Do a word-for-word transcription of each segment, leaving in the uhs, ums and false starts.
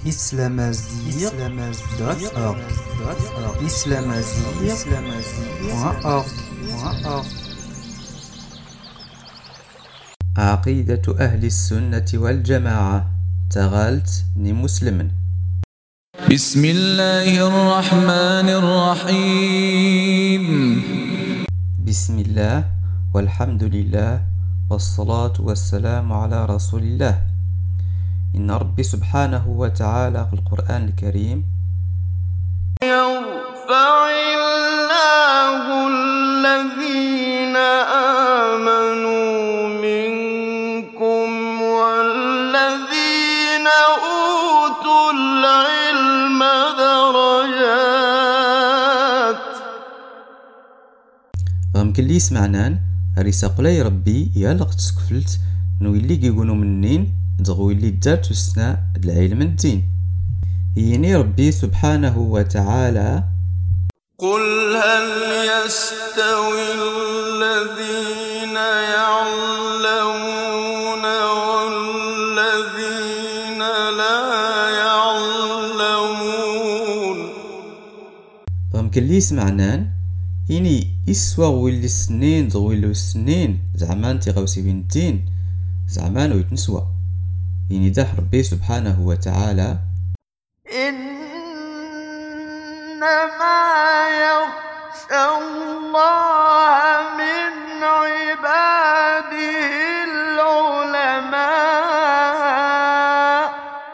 islamazir دوت أورg islamazir point org. عقيدة أهل السنة والجماعة تغالت مسلم. بسم الله الرحمن الرحيم. بسم الله والحمد لله والصلاة والسلام على رسول الله. إن ربي سبحانه وتعالى في القرآن الكريم يرفع الله الذين آمنوا منكم والذين أوتوا العلم درجات. غمكن لي سمعنان ريسا قلاي ربي يالق تسكفلت نو اللي كيقولوا منين دغوي اللي دار تسنا العلم الدين. يني ربي سبحانه وتعالى قل هل يستوي الذين يعلمون والذين لا يعلمون. غمكن لي سمعنان إني إسوا ويلي السنين ضويلو السنين زعمان تيغوسي بين الدين زعمان ويتنسوا. إني داح ربي سبحانه وتعالى إنما يخشى الله من عباده العلماء.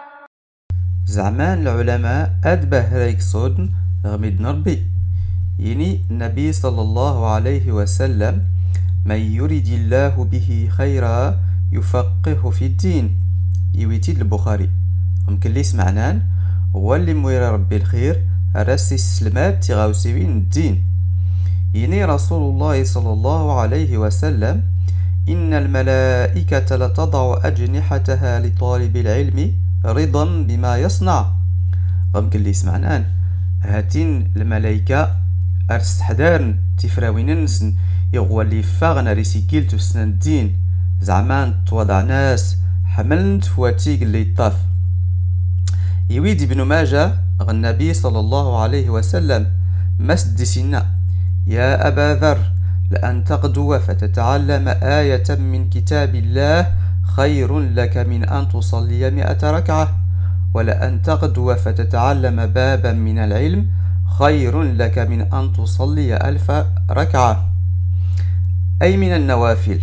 زعمان العلماء أدبه ريك صودن غميد نربي. يعني النبي صلى الله عليه وسلم من يريد الله به خيرا يفقهه في الدين. يويتيد البخاري. ممكن لي سمعنان هو اللي موير ربي الخير راسي السلمات تغاوسيوين الدين. يعني رسول الله صلى الله عليه وسلم إن الملائكة لتضع أجنحتها لطالب العلم رضا بما يصنع. ممكن لي سمعنان هاتين الملائكة أرس حدارن تفراوين نسن يغوى اللي فاغنا ريسيكيل تسنن الدين زعمان توضع ناس حملن فواتيق اللي طاف. يويد ابن ماجه النبي صلى الله عليه وسلم مسد سنا يا أبا ذر لأن تغدو فتتعلم آية من كتاب الله خير لك من أن تصلي مئة ركعة ولأن تغدو فتتعلم بابا من العلم خير لك من أن تصلي ألف ركعة أي من النوافل.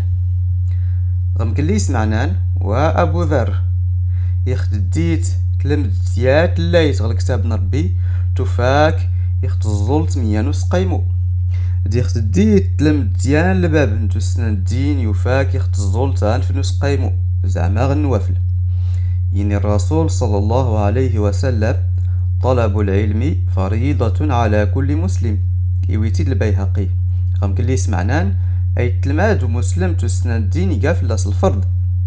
غمكن لي سمعنان وأبو ذر يخدديت تلمد ديات الليت غل كتاب نربي تفاك يخت الزلط ميانوس قيمو دي خدديت تلمد ديان لباب نتو سنان الدين يفاك يخت الزلط انفنوس قيمو زعما غ النوافل. يعني الرسول صلى الله عليه وسلم طلب العلم فريضة على كل مسلم. يويتيد البيهقي. غمكن لي سمعنان أي تلماد مسلم تسنى الدين يقافل الفرض.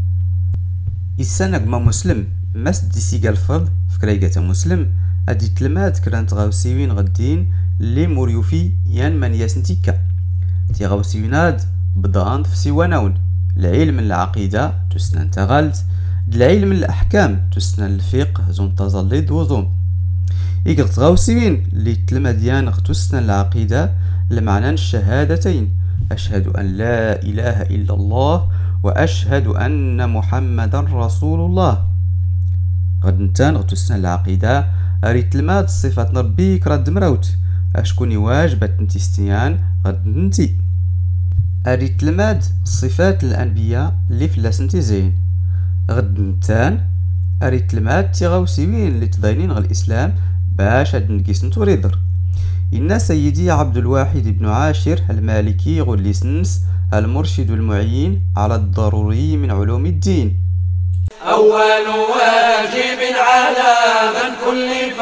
السنة ما مسلم مس ديسيقا الفرض فكريقة مسلم أدي تلماد كرانت غاوسيوين غدين اللي مريوفي يان من يسنتيكا تي غاوسيويناد بدأن في سيواناون. العلم العقيدة تسنى تغالت العلم الأحكام تسنى الفقه زون تظليد وزوم. يقرط غاوسيوين اللي تلماديان غتسنى العقيدة لمعنى الشهادتين أشهد أن لا إله إلا الله وأشهد أن محمد رسول الله. غد نتان غتسنى العقيدة أريد الماد صفات نربي كراد مراوت أشكوني واجبة نتيستيان غد ننتي. أريد الماد صفات الأنبياء اللي فلاسنتي زين. غد نتان أريد الماد تيغاوسيوين اللي تضاينين غ الإسلام باش هاد نقيس نتوريدر. إن سيدي عبد الواحد بن عاشر المالكي غولي سنس المرشد المعين على الضروري من علوم الدين. أول واجب على من كلف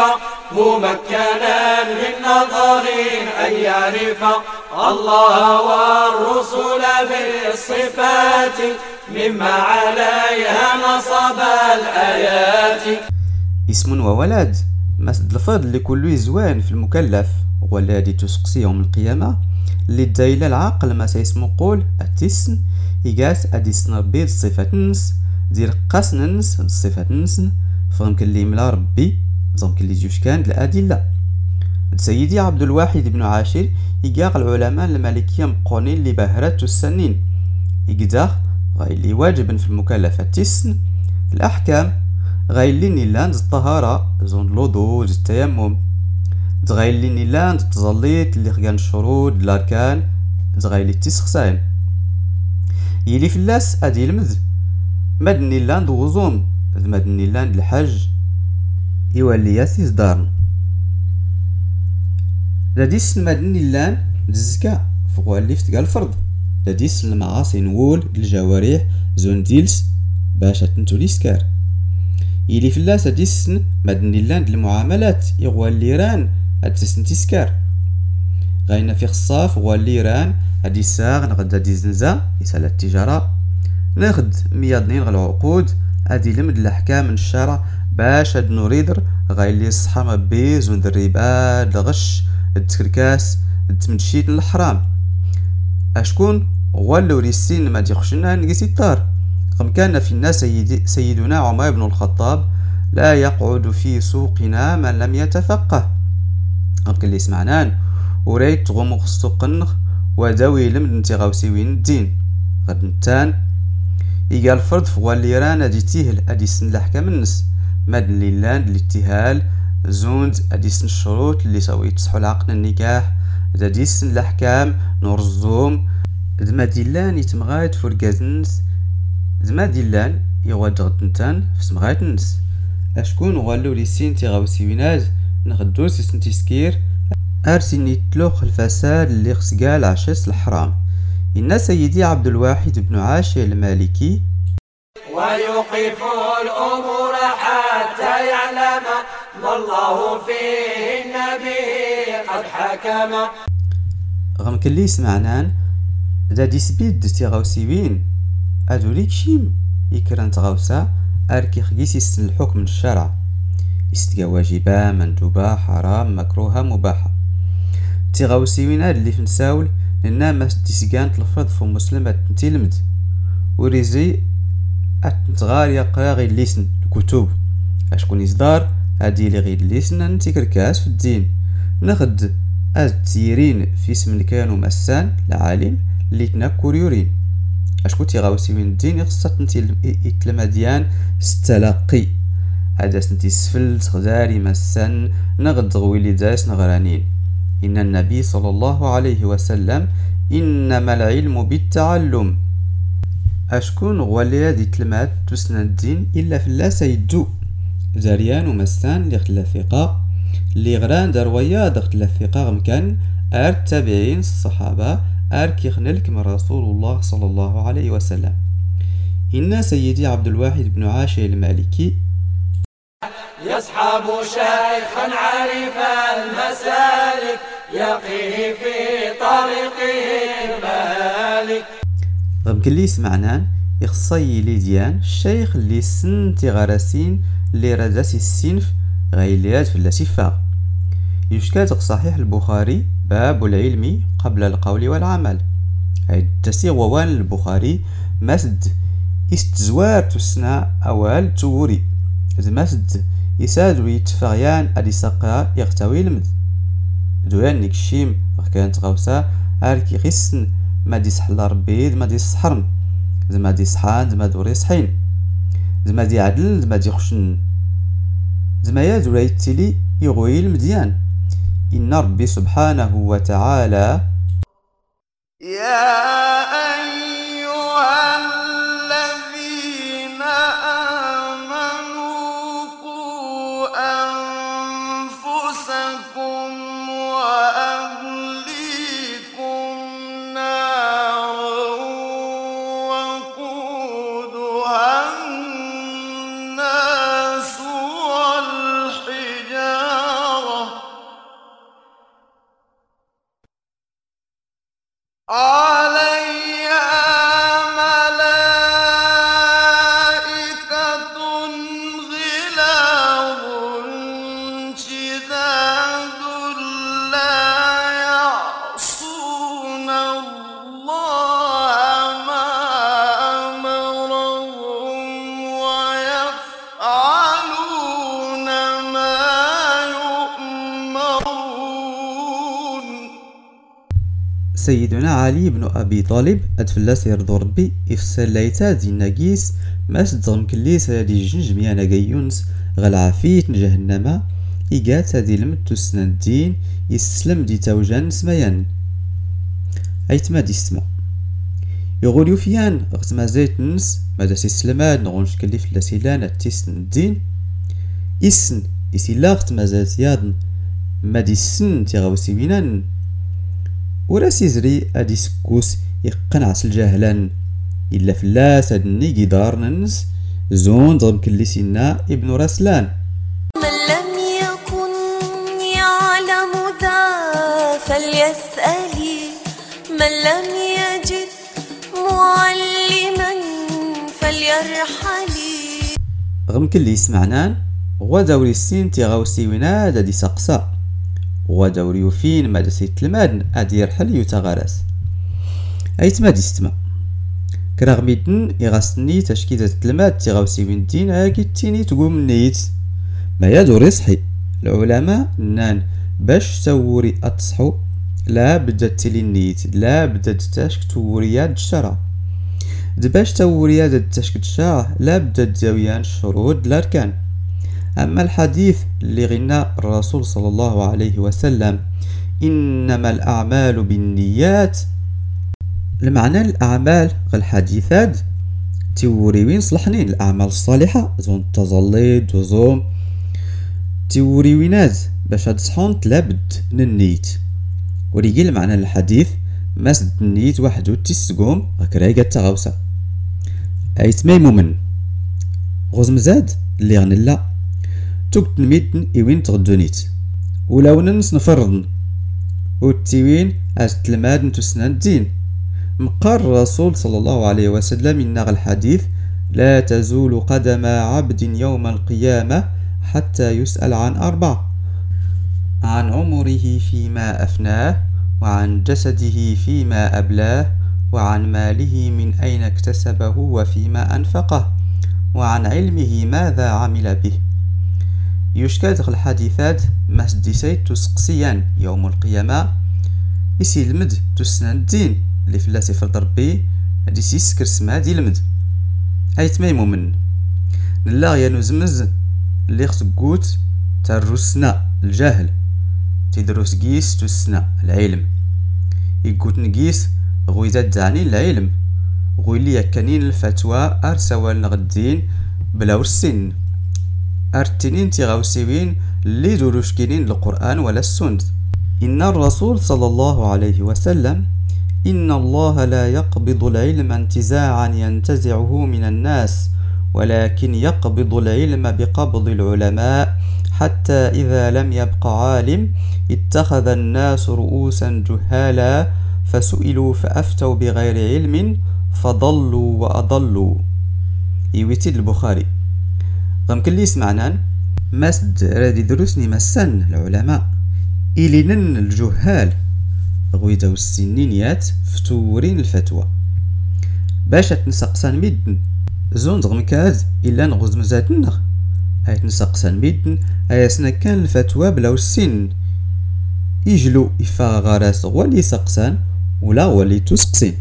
ممكنا من نظر أن يعرف الله والرسل بالصفات مما عليها نصب الآيات. اسم وولد مسد الفضل لكل زوان في المكلف ولا دي تسقسي يوم القيامة اللي دايلة العقل ما سيسمو قول التسن يقاس أدي سنبيد صفة نس دير قاس ننس صفة نس فغمكن اللي يملا ربي زغمكن اللي جوش كان الأدلة. سيدي عبد الواحد بن عاشر يقاق العلماء المالكية مقونين اللي بهرات السنين يقداخ غاي اللي واجب في المكلفة تسن الأحكام غاي اللي نيلاند الطهارة زون الوضوء التيمم غاي اللي نيلاند التزليط اللي خيان الشروط الأركان غاي اللي تسخسان يلي في اللاس أدي المد ماد نيلاند وزوم ماد نيلاند الحج يولي ياسيس دارن لديس المدن اللان الزكاة فوق اللي فتقال الفرض لديس المعاصي نقول الجوارح زون ديلس باش تنتو ليسكار يلي في الله سديس مدن اللان المعاملات يغوى الليران هادسن تيسكار غاينا في خصاف غوى الليران هادي ساغ نغد هادي زنزا يسال التجارة ناخد ميادنين غا العقود هادي لمد الأحكام من الشرع باش هاد نوريدر غاي اللي الصحة مبيز وند الربا الغش التكركاس التمدشيت الحرام اشكون غوالو ريسين ما ديخشنا نقيسي الطار قم كان في الناس سيدي سيدنا عمر بن الخطاب لا يقعد في سوقنا من لم يتفقه قم كان اللي سمعنان وريت غمو خصو قنخ وداوي لمد نتي غاوسيوين الدين غد نتان يقال الفرض فغوال ليران ادي تيهل ادي سن الاحكام النس ماد ليلان الاتهال زوند اديسن الشروط اللي سوي يتصحوا العقد النكاح اديسن الاحكام نورزوم دما ديلان يتمغايت فرقازنس دما ديلان يغاد غدنتان في سمغايت النس اشكون غالو ليسين تيغاوسيويناز نغدو سيسن تيسكير ارسين يتلوخ الفساد اللي خسقال عشاس الحرام إن سيدي عبد الواحد بن عاشر المالكي ويوقف الأمور حتى يعلم ما الله فيه النبي قد حكم غم كلي سمعنان دا دي سبيد تيغاوسيوين ادو ليك شيم يكرن تغاوسا اركي خيس يسن الحكم الشرع يستقى واجبة مندوبة حرام مكروهة مباحة تيغاوسيوين هاد اللي فنساول لنا ما تيسقان تلفظ في مسلمة تنتلمد وريزي اتنتغار يقرا غير ليسن الكتب اشكون يصدار هادي لي غير ليسن انتي كركاس في الدين ناخد التيرين في اسم كانوا مسان العالم اللي تنكر يورين اشكون تيغاوسي من الدين يخصها نتي يتلمديان التلقي هذا سنتي سفل تغداري مسان نغد غويلي داس نغرانين ان النبي صلى الله عليه وسلم انما العلم بالتعلم اشكون غوالي هادي تلمات تسنى الدين الا في الله سيدو زاريان ومسان اللي خلا ثقة اللي غران درويا دخت الثقة غمكان ار التابعين الصحابة ار كيخنلك من رسول الله صلى الله عليه وسلم إن سيدي عبد الواحد بن عاشر المالكي يصحب شيخا عارف المسالك يقيه في طريقه المهالك غمكن لي سمعنان يخصي ليديان الشيخ اللي سنتي غراسين اللي رداسي السنف غيليات في اللاسفة يشكات صحيح البخاري باب العلم قبل القول والعمل هيد تسيغ ووان البخاري مسد استزوار تسنى أوال توري مسد يساد ويتفغيان أدي ساقا يغتوي المد دوان نكشيم كانت غوسا هاركي غسن ما دي سحلا ربي ما دي سحرن زما دي صحان زما دوري صحين زما دي عدل زما دي خشن زما يا دولا يتلي يغوي المديان إن ربي سبحانه وتعالى يا أيها الذين آمنوا قوا أنفسكم وأهليكم نارا وقودها الناس والحجارة عليها سيدنا علي بن أبي طالب أدفلاس يرضو ربي إفسر لايتا دي ناقيس ماس دغم كليس دي جنج ميانا قيونس غالعافيت جهنم إيقات هادي المتو سنان الدين يسلم دي توجان سميان أيتما دي سما يقول يوفيان غتما زيت نس مادا سيسلمان نغنش كلي فلاسيلان التسن الدين إسن إسيلاغت مازات يادن مادي السن تيغاوسي بينان ولا سيزري ادي سكوس يقنعس الجهلان إلا فلاس هاد النيقي دار ننس زون ضرب كلي سينا ابن رسلان من لم يكن يعلم ذا فليسألي من لم يجد معلما فليرحلي غم كلي يسمعنان هو دوري السين تيغاوسي وينا دادي سقسا هو دوري وفين ما داسي تلمادن ادي يرحل يتغارس ايتما دي ستما كراغميدن يغاسني تشكيدة تلماد تيغاوسي وين الدين هاكي تيني تقوم نيت ما يدوري صحي العلماء نان باش توري اتصحو لا بدات تلي النيت لا بدات تاشك توريات الشرع دباش توريات تاشك الشرع لا بدات زاويان الشروط الاركان. أما الحديث اللي غنى الرسول صلى الله عليه وسلم إنما الأعمال بالنيات المعنى الأعمال الحديثات توري وين صلحنين الأعمال الصالحة زون تظليد وزوم توري وينات باش هاد صحون تلابد ننيت وريقي المعنى الحديث مسد النيت وحدو تيسقوم غكرايقة تغوصة أيت ميمو من غوز مزاد اللي غنلا توك تنميتن إوين تغدونيت ولاو ننس نفرضن وتيوين أز تلماد تسنان الدين مقار الرسول صلى الله عليه وسلم إنغ الحديث لا تزول قدم عبد يوم القيامة حتى يسأل عن أربع عن عمره فيما أفناه وعن جسده فيما أبلاه وعن ماله من أين اكتسبه وفيما أنفقه وعن علمه ماذا عمل به يشكات الحديثات مسدي سيد تسقسيان يوم القيامة يسي المد تسنان الدين اللي فلاسي فرد ربي هادي سيسكر سما دي المد ايت ميمو من نلاغ يا نزمز اللي خصقوت تروسنا الجاهل تدروس قيس تسنا العلم يقوت نقيس غويزات دعني العلم غويلي يكنين الفتوى ارسوال نغدين بلا السن ارتنين تغاوسيوين اللي دروشكينين القرآن ولا السنة. إن الرسول صلى الله عليه وسلم إن الله لا يقبض العلم انتزاعا ينتزعه من الناس ولكن يقبض العلم بقبض العلماء حتى إذا لم يبق عالم اتخذ الناس رؤوسا جهالا فسئلوا فأفتوا بغير علم فضلوا وأضلوا. يويتيد البخاري غمكن لي سمعنان مسد رادي دروسني مسن العلماء إلينن الجهال غويداو السنينيات فتورين الفتوى باش تنسقسان ميدن زون دغمكاز إلا نغوز مزاتنغ هاي تنسقسان ميدن هاي سنا كان الفتوى بلاو السن يجلو إفا غراس غوالي سقسان ولا غوالي تسقسين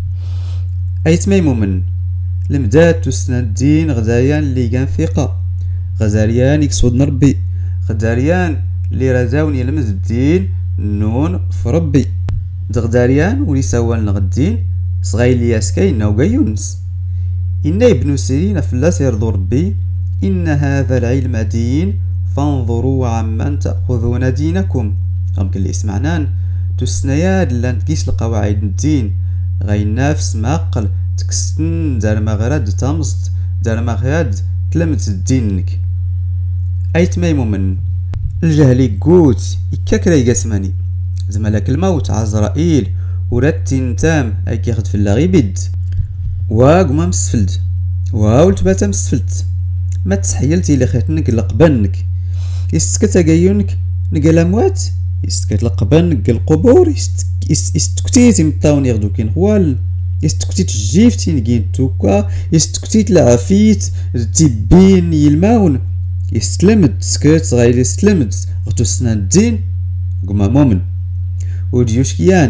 أيت ميمو من المداد تسنى الدين غداريان اللي كان ثقة غزاريان يكسود نربي غداريان اللي رزاوني لمز الدين نون فربي دغداريان ولي سوال نغدين صغير لياسكاين نوغا يونس إن ابن سيرين فلاس يرضو ربي إن هذا العلم دين فانظروا عمن تأخذون دينكم غمكن اللي يسمعنان تسنياد لان تقيس القواعد الدين غاي نفس ماقل تكستن دار مغرد تمزت دار مغرد تلمت دينك ايت ميمو من الجهل قوت يكاكرا يقاسماني زمالك الموت عزرائيل ورد تام اي كيخد في اللاغي بيد واقما مسفلد واولت باتا مسفلت ما تسحيلتي لخيت نقلق بنك يستكت اقايونك نقل اموات يستكت لقبنك القبور يستكتيتي مطاون يغدو كين خوال يستكتيت الجيفتي نقين توكا يستكتيت العفيت تيبين يلماون يستلمد سكرت غير يستلمد غتو سنان الدين قما مومن وديوش كيان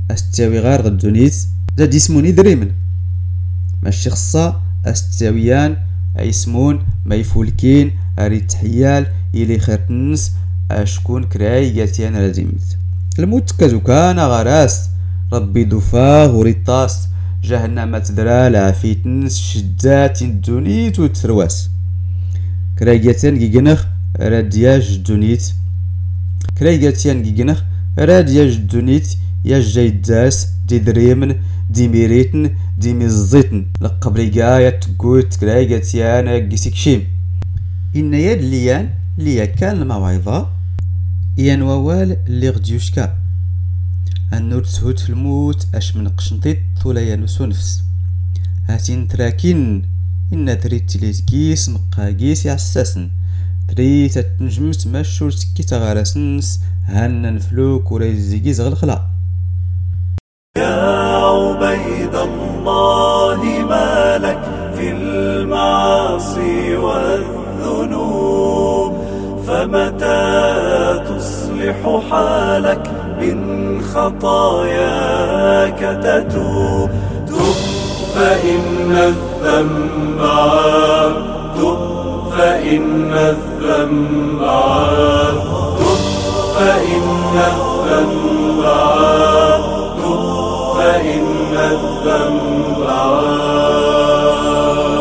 استاوي غير غدونيت زاد يسموني دريمن ماشي خصا استاويان ايسمون ما يفولكين اري تحيال الي خير الناس اشكون كراي ياتيان رازيمت الموت كازو كان غراس ربي دفاه وريطاس جهنم تدرا لعفيتنس شدات الدونيت وترواس كراياتان جيجنخ رادياج الدونيت كراياتان جيجنخ رادياج الدونيت يا جيداس دي دريمن دي ميريتن دي مزيتن لقبريقايا تقوت كراياتان جيسيكشيم إن يد ليان ليا كان الموعظة يان ووال اللي غديوشكا النور تسهود في الموت اش من قشنطيط ولا يانوسو نفس هاتين تراكين إن تريد تليزكيس مقاقيس يعساسن تريد تنجمت ماشور سكيت غارسنس هانا نفلوك وريزيكيز غلخلا يا عبيد الله ما لك في المعاصي والذنوب فمتى تصلح حالك من خطاياك تتوب تب فإن الذنب عار تب فإن الذنب عار تب فإن الذنب عار تب فإن الذنب عار.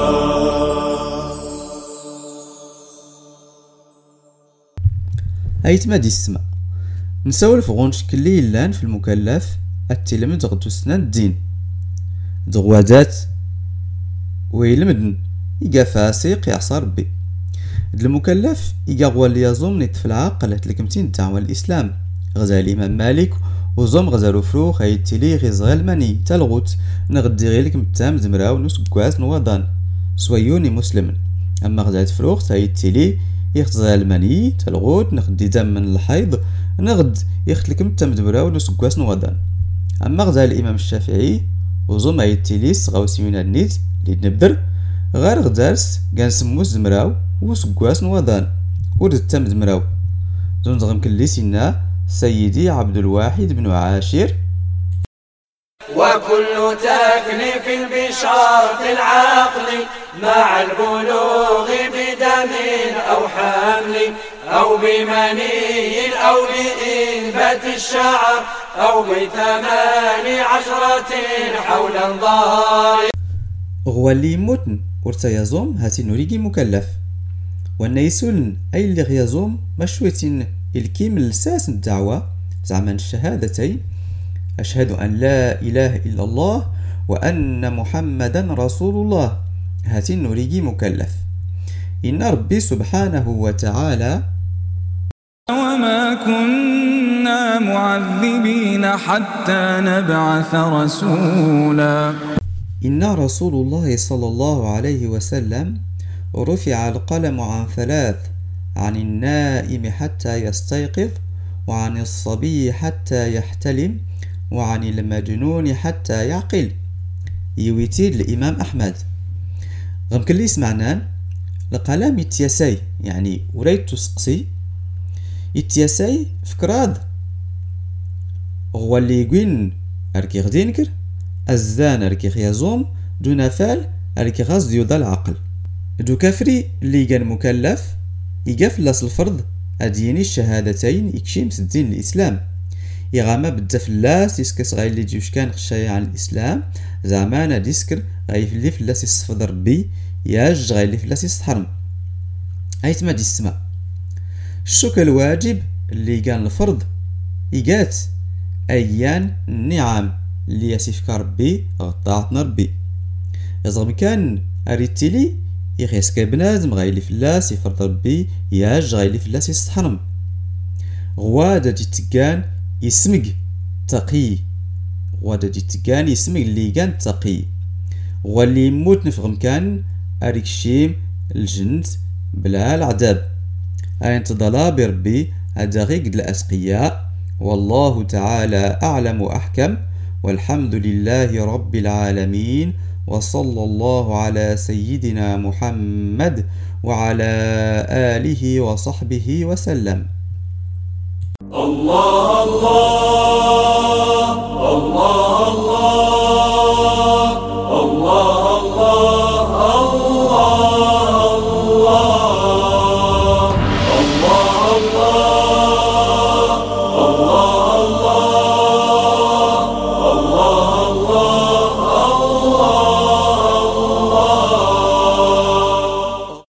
ايتما دي السما نسولف غونش كلي يلان في المكلف التلمد غدو سنان الدين دغوادات ويلمدن يقا فاسق يعصى ربي المكلف يقا غوال يازوم نيت في العقل تلكمتين دعوة الإسلام غزال الإمام مالك وزوم غزالو فروخ هيتيلي غزغال ماني تلغوت نغدي غيلك متام زمراو نسكواس نوضان سويوني مسلم أما غزال فروخ هيتيلي يغزغال ماني تلغوت نغدي دم من الحيض نغد يختلك متام زمراو نسكواس نوضان أما غزال الإمام الشافعي وزوم هيتيليس غاوسيونا النيت اللي نبدر غير غدارس كان سمو زمراو وسكواس نوضان ورد تام زمراو زون زغم كليسينا سيدي عبد الواحد بن عاشر وكل تكليف بشرط العقل مع البلوغ بدم أو حمل أو بمني أو بإنبات الشعر أو بثمان عشرة حولا ظاهر غوالي يموتن ورتا يزوم هاتي نوريكي مكلف وانا يسولن اي اللي غيزوم مشويتين الكيم لساس الدعوة زعما الشهادتين أشهد أن لا إله إلا الله وأن محمدا رسول الله هاتي نوريكي مكلف إن ربي سبحانه وتعالى وما كنا معذبين حتى نبعث رسولا إن رسول الله صلى الله عليه وسلم رفع القلم عن ثلاث عن النائم حتى يستيقظ وعن الصبي حتى يحتلم وعن المجنون حتى يعقل يويتيد الإمام أحمد غمكن لي سمعنان القلم يتياسي يعني وريت تسقسي يتياسي فكراد هو اللي يقول أركي غدي نكر الزان أركي خيازوم دون فال أركي غاز ديوضا العقل دو كافري اللي كان مكلف يقاف لاس الفرض أديني الشهادتين يكشيم الدين الإسلام يغاما بدف اللاس يسكس غاي اللي جيوش كان خشايا عن الإسلام زعمانا ديسكر غاي في اللاس يصفد ربي ياج غاي اللي في اللاس يستحرم أيتما دي السماء الشوك الواجب اللي كان الفرض يقات أيان النعم اللي يسيفك ربي غطاعتنا ربي يزغم كان أريتيلي يخيسك بنادم غايلي فلاس يفرض ربي ياج غايلي فلاس يستحرم غوادة دي تقان يسمق تقي غوادة دي تقان يسمق اللي كان تقي غوالي يموت نفغم كان أريك شيم الجند بلا العذاب أين تضلا بربي أدغيق الأسقياء والله تعالى أعلم وأحكم والحمد لله رب العالمين وصلى الله على سيدنا محمد وعلى آله وصحبه وسلم. الله